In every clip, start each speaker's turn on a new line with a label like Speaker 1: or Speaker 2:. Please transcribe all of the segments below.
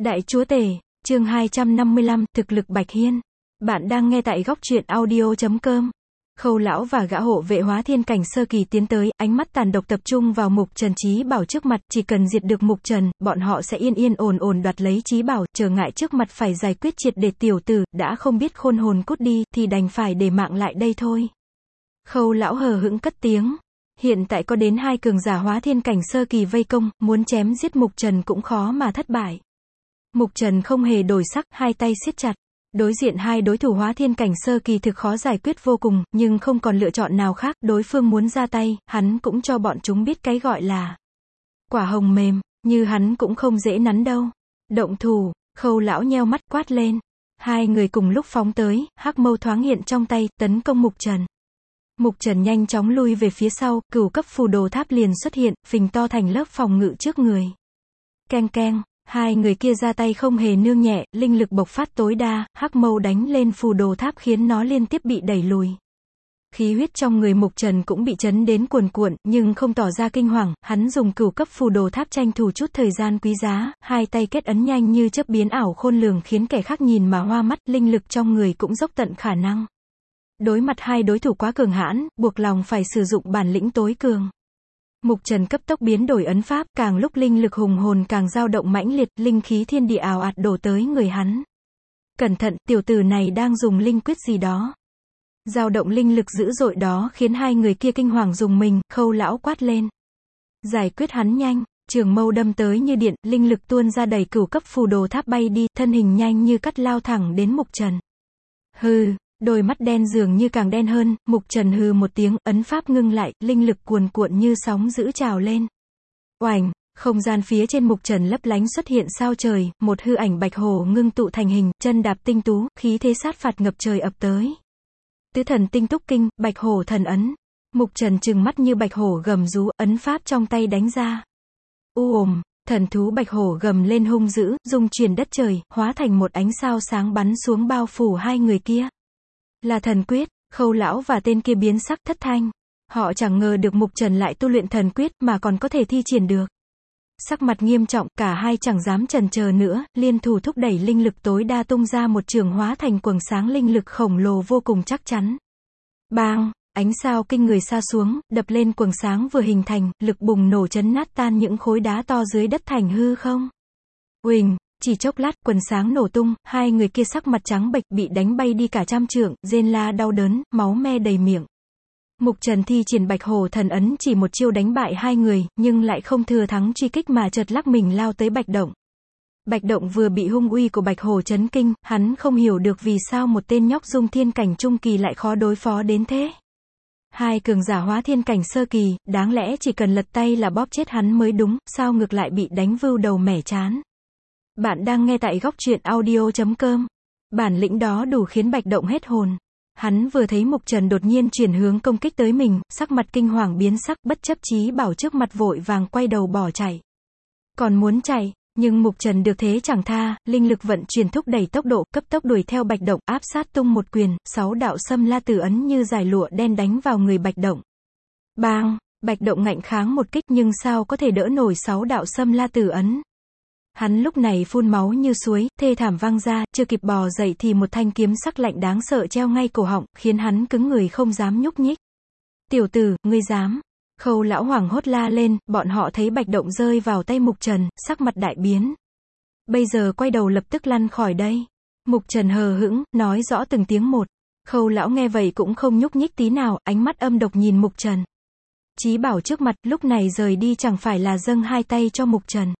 Speaker 1: Đại chúa tể, chương 255, thực lực Bạch Hiên. Bạn đang nghe tại góc truyện audio.com. Khâu lão và gã hộ vệ hóa thiên cảnh sơ kỳ tiến tới, ánh mắt tàn độc tập trung vào Mục Trần Chí Bảo trước mặt, chỉ cần diệt được Mục Trần, bọn họ sẽ yên yên ổn ổn đoạt lấy Chí Bảo, trở ngại trước mặt phải giải quyết triệt để tiểu tử, đã không biết khôn hồn cút đi, thì đành phải để mạng lại đây thôi. Khâu lão hờ hững cất tiếng. Hiện tại có đến 2 cường giả hóa thiên cảnh sơ kỳ vây công, muốn chém giết Mục Trần cũng khó mà thất bại. Mục Trần không hề đổi sắc, hai tay siết chặt. Đối diện 2 đối thủ hóa thiên cảnh sơ kỳ thực khó giải quyết vô cùng, nhưng không còn lựa chọn nào khác, đối phương muốn ra tay, hắn cũng cho bọn chúng biết cái gọi là quả hồng mềm, như hắn cũng không dễ nắn đâu. Động thủ, Khâu lão nheo mắt quát lên. 2 người cùng lúc phóng tới, hắc mâu thoáng hiện trong tay, tấn công Mục Trần. Mục Trần nhanh chóng lui về phía sau, cửu cấp phù đồ tháp liền xuất hiện, phình to thành lớp phòng ngự trước người. Keng keng. 2 người kia ra tay không hề nương nhẹ, linh lực bộc phát tối đa, hắc mâu đánh lên phù đồ tháp khiến nó liên tiếp bị đẩy lùi. Khí huyết trong người Mục Trần cũng bị chấn đến cuồn cuộn, nhưng không tỏ ra kinh hoàng, hắn dùng cửu cấp phù đồ tháp tranh thủ chút thời gian quý giá, 2 tay kết ấn nhanh như chớp biến ảo khôn lường khiến kẻ khác nhìn mà hoa mắt, linh lực trong người cũng dốc tận khả năng. Đối mặt 2 đối thủ quá cường hãn, buộc lòng phải sử dụng bản lĩnh tối cường. Mục Trần cấp tốc biến đổi ấn pháp, càng lúc linh lực hùng hồn càng dao động mãnh liệt, linh khí thiên địa ào ạt đổ tới người hắn. Cẩn thận, tiểu tử này đang dùng linh quyết gì đó. Dao động linh lực dữ dội đó khiến 2 người kia kinh hoàng rùng mình, Khâu lão quát lên. Giải quyết hắn nhanh, trường mâu đâm tới như điện, linh lực tuôn ra đẩy cửu cấp phù đồ tháp bay đi, thân hình nhanh như cắt lao thẳng đến Mục Trần. Hừ. Đôi mắt đen dường như càng đen hơn, Mục Trần hừ một tiếng, ấn pháp ngưng lại, linh lực cuồn cuộn như sóng dữ trào lên. Oành, không gian phía trên Mục Trần lấp lánh xuất hiện sao trời, một hư ảnh bạch hổ ngưng tụ thành hình, chân đạp tinh tú, khí thế sát phạt ngập trời ập tới. Tứ thần tinh túc kinh, bạch hổ thần ấn. Mục Trần trừng mắt như bạch hổ gầm rú, ấn pháp trong tay đánh ra. Thần thú bạch hổ gầm lên hung dữ, dung chuyển đất trời, hóa thành một ánh sao sáng bắn xuống bao phủ 2 người kia. Là thần quyết, Khâu lão và tên kia biến sắc thất thanh. Họ chẳng ngờ được Mục Trần lại tu luyện thần quyết mà còn có thể thi triển được. Sắc mặt nghiêm trọng, cả hai chẳng dám chần chờ nữa, liên thủ thúc đẩy linh lực tối đa tung ra một trường hóa thành quầng sáng linh lực khổng lồ vô cùng chắc chắn. Bang, ánh sao kinh người sa xuống, đập lên quầng sáng vừa hình thành, lực bùng nổ chấn nát tan những khối đá to dưới đất thành hư không. Uỳnh. Chỉ chốc lát, quần sáng nổ tung, 2 người kia sắc mặt trắng bệch, bị đánh bay đi cả trăm trượng, rên la đau đớn, máu me đầy miệng. Mục Trần thi triển bạch hổ thần ấn chỉ một chiêu đánh bại 2 người, nhưng lại không thừa thắng truy kích mà chợt lắc mình lao tới Bạch Động. Bạch Động vừa bị hung uy của bạch hổ chấn kinh, hắn không hiểu được vì sao một tên nhóc dung thiên cảnh trung kỳ lại khó đối phó đến thế. 2 cường giả hóa thiên cảnh sơ kỳ, đáng lẽ chỉ cần lật tay là bóp chết hắn mới đúng, sao ngược lại bị đánh vưu đầu mẻ chán. Bạn đang nghe tại góc truyện audio.com. Bản lĩnh đó đủ khiến Bạch Động hết hồn. Hắn vừa thấy Mục Trần đột nhiên chuyển hướng công kích tới mình, sắc mặt kinh hoàng biến sắc, bất chấp Chí Bảo trước mặt vội vàng quay đầu bỏ chạy. Còn muốn chạy, nhưng Mục Trần được thế chẳng tha, linh lực vận chuyển thúc đẩy tốc độ, cấp tốc đuổi theo Bạch Động, áp sát tung một quyền, 6 đạo xâm la tử ấn như dải lụa đen đánh vào người Bạch Động. Bang, Bạch Động ngạnh kháng một kích nhưng sao có thể đỡ nổi 6 đạo xâm la tử ấn. Hắn lúc này phun máu như suối, thê thảm văng ra, chưa kịp bò dậy thì một thanh kiếm sắc lạnh đáng sợ treo ngay cổ họng, khiến hắn cứng người không dám nhúc nhích. Tiểu tử, ngươi dám. Khâu lão hoảng hốt la lên, bọn họ thấy Bạch Động rơi vào tay Mục Trần, sắc mặt đại biến. Bây giờ quay đầu lập tức lăn khỏi đây. Mục Trần hờ hững, nói rõ từng tiếng một. Khâu lão nghe vậy cũng không nhúc nhích tí nào, ánh mắt âm độc nhìn Mục Trần. Chí Bảo trước mặt, lúc này rời đi chẳng phải là dâng 2 tay cho Mục Trần.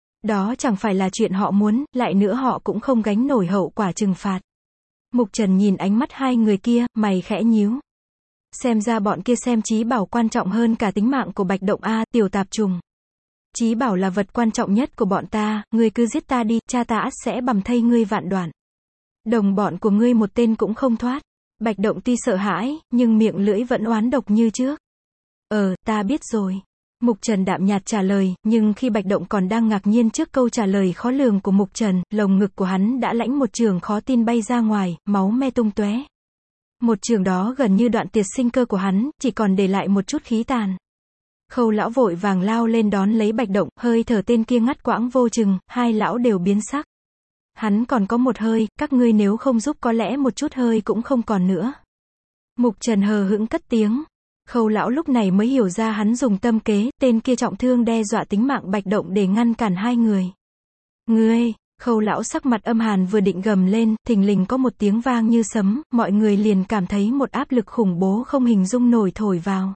Speaker 1: Đó chẳng phải là chuyện họ muốn, lại nữa họ cũng không gánh nổi hậu quả trừng phạt. Mục Trần nhìn ánh mắt 2 người kia, mày khẽ nhíu. Xem ra bọn kia xem Chí Bảo quan trọng hơn cả tính mạng của Bạch Động a, tiểu tạp trùng. Chí Bảo là vật quan trọng nhất của bọn ta, ngươi cứ giết ta đi, cha ta ắt sẽ bầm thây ngươi vạn đoạn. Đồng bọn của ngươi một tên cũng không thoát. Bạch Động tuy sợ hãi, nhưng miệng lưỡi vẫn oán độc như trước. Ta biết rồi. Mục Trần đạm nhạt trả lời, nhưng khi Bạch Động còn đang ngạc nhiên trước câu trả lời khó lường của Mục Trần, lồng ngực của hắn đã lãnh một chưởng khó tin bay ra ngoài, máu me tung tóe. Một chưởng đó gần như đoạn tuyệt sinh cơ của hắn, chỉ còn để lại một chút khí tàn. Khâu lão vội vàng lao lên đón lấy Bạch Động, hơi thở tên kia ngắt quãng vô chừng, hai lão đều biến sắc. Hắn còn có một hơi, các ngươi nếu không giúp có lẽ một chút hơi cũng không còn nữa. Mục Trần hờ hững cất tiếng. Khâu lão lúc này mới hiểu ra hắn dùng tâm kế, tên kia trọng thương đe dọa tính mạng Bạch Động để ngăn cản hai người. Ngươi, Khâu lão sắc mặt âm hàn vừa định gầm lên, thình lình có một tiếng vang như sấm, mọi người liền cảm thấy một áp lực khủng bố không hình dung nổi thổi vào.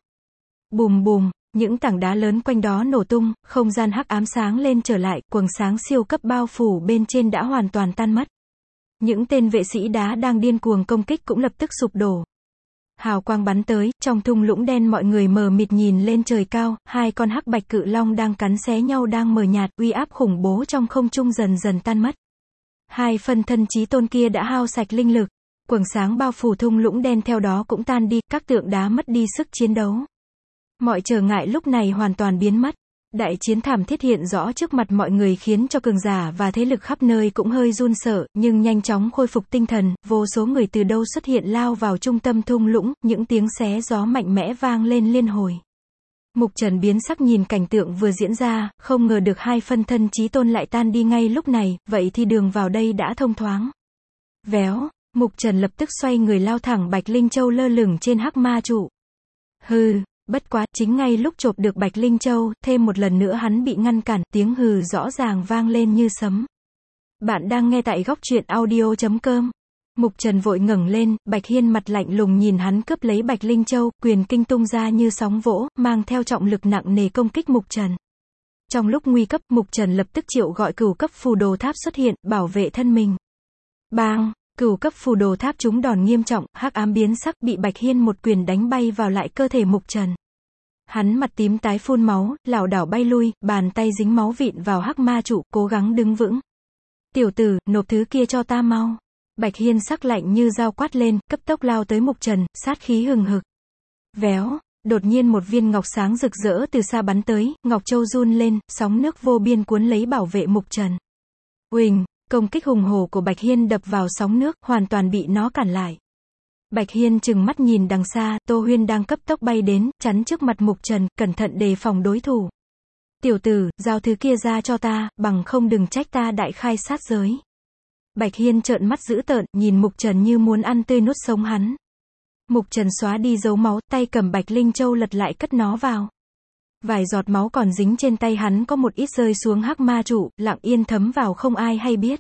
Speaker 1: Bùm bùm, những tảng đá lớn quanh đó nổ tung, không gian hắc ám sáng lên trở lại, quầng sáng siêu cấp bao phủ bên trên đã hoàn toàn tan mất. Những tên vệ sĩ đá đang điên cuồng công kích cũng lập tức sụp đổ. Hào quang bắn tới, trong thung lũng đen mọi người mờ mịt nhìn lên trời cao, hai con hắc bạch cự long đang cắn xé nhau đang mờ nhạt, uy áp khủng bố trong không trung dần dần tan mất. Hai phân thân chí tôn kia đã hao sạch linh lực, quầng sáng bao phủ thung lũng đen theo đó cũng tan đi, các tượng đá mất đi sức chiến đấu. Mọi trở ngại lúc này hoàn toàn biến mất. Đại chiến thảm thiết hiện rõ trước mặt mọi người khiến cho cường giả và thế lực khắp nơi cũng hơi run sợ, nhưng nhanh chóng khôi phục tinh thần, vô số người từ đâu xuất hiện lao vào trung tâm thung lũng, những tiếng xé gió mạnh mẽ vang lên liên hồi. Mục Trần biến sắc nhìn cảnh tượng vừa diễn ra, không ngờ được hai phân thân chí tôn lại tan đi ngay lúc này, vậy thì đường vào đây đã thông thoáng. Véo, Mục Trần lập tức xoay người lao thẳng Bạch Linh Châu lơ lửng trên hắc ma trụ. Hừ. Bất quá, chính ngay lúc chộp được Bạch Linh Châu, thêm một lần nữa hắn bị ngăn cản, tiếng hừ rõ ràng vang lên như sấm. Bạn đang nghe tại góc truyện audio.com. Mục Trần vội ngẩng lên, Bạch Hiên mặt lạnh lùng nhìn hắn cướp lấy Bạch Linh Châu, quyền kinh tung ra như sóng vỗ, mang theo trọng lực nặng nề công kích Mục Trần. Trong lúc nguy cấp, Mục Trần lập tức triệu gọi cửu cấp phù đồ tháp xuất hiện, bảo vệ thân mình. Bang! Cửu cấp phù đồ tháp trúng đòn nghiêm trọng, hắc ám biến sắc, bị Bạch Hiên một quyền đánh bay vào lại cơ thể Mục Trần. Hắn mặt tím tái phun máu, lảo đảo bay lui, bàn tay dính máu vịn vào hắc ma trụ, cố gắng đứng vững. Tiểu tử, nộp thứ kia cho ta mau. Bạch Hiên sắc lạnh như dao quát lên, cấp tốc lao tới Mục Trần, sát khí hừng hực. Véo, đột nhiên một viên ngọc sáng rực rỡ từ xa bắn tới, ngọc châu run lên, sóng nước vô biên cuốn lấy bảo vệ Mục Trần. Uỳnh, công kích hùng hổ của Bạch Hiên đập vào sóng nước, hoàn toàn bị nó cản lại. Bạch Hiên trừng mắt nhìn đằng xa, Tô Huyên đang cấp tốc bay đến, chắn trước mặt Mục Trần, cẩn thận đề phòng đối thủ. Tiểu tử, giao thứ kia ra cho ta, bằng không đừng trách ta đại khai sát giới. Bạch Hiên trợn mắt dữ tợn, nhìn Mục Trần như muốn ăn tươi nuốt sống hắn. Mục Trần xóa đi dấu máu, tay cầm Bạch Linh Châu lật lại cất nó vào. Vài giọt máu còn dính trên tay hắn có một ít rơi xuống hắc ma trụ, lặng yên thấm vào không ai hay biết.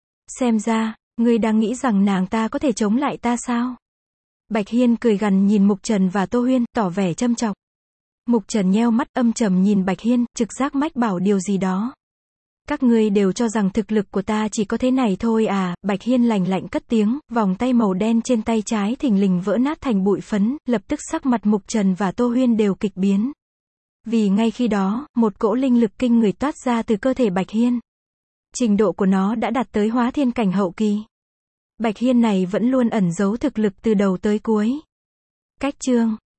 Speaker 1: Xem ra, ngươi đang nghĩ rằng nàng ta có thể chống lại ta sao? Bạch Hiên cười gằn nhìn Mục Trần và Tô Huyên, tỏ vẻ châm chọc. Mục Trần nheo mắt âm trầm nhìn Bạch Hiên, trực giác mách bảo điều gì đó. Các ngươi đều cho rằng thực lực của ta chỉ có thế này thôi à? Bạch Hiên lạnh lạnh cất tiếng, vòng tay màu đen trên tay trái thình lình vỡ nát thành bụi phấn, lập tức sắc mặt Mục Trần và Tô Huyên đều kịch biến. Vì ngay khi đó, một cỗ linh lực kinh người toát ra từ cơ thể Bạch Hiên. Trình độ của nó đã đạt tới hóa thiên cảnh hậu kỳ. Bạch Hiên này vẫn luôn ẩn giấu thực lực từ đầu tới cuối. Cách chương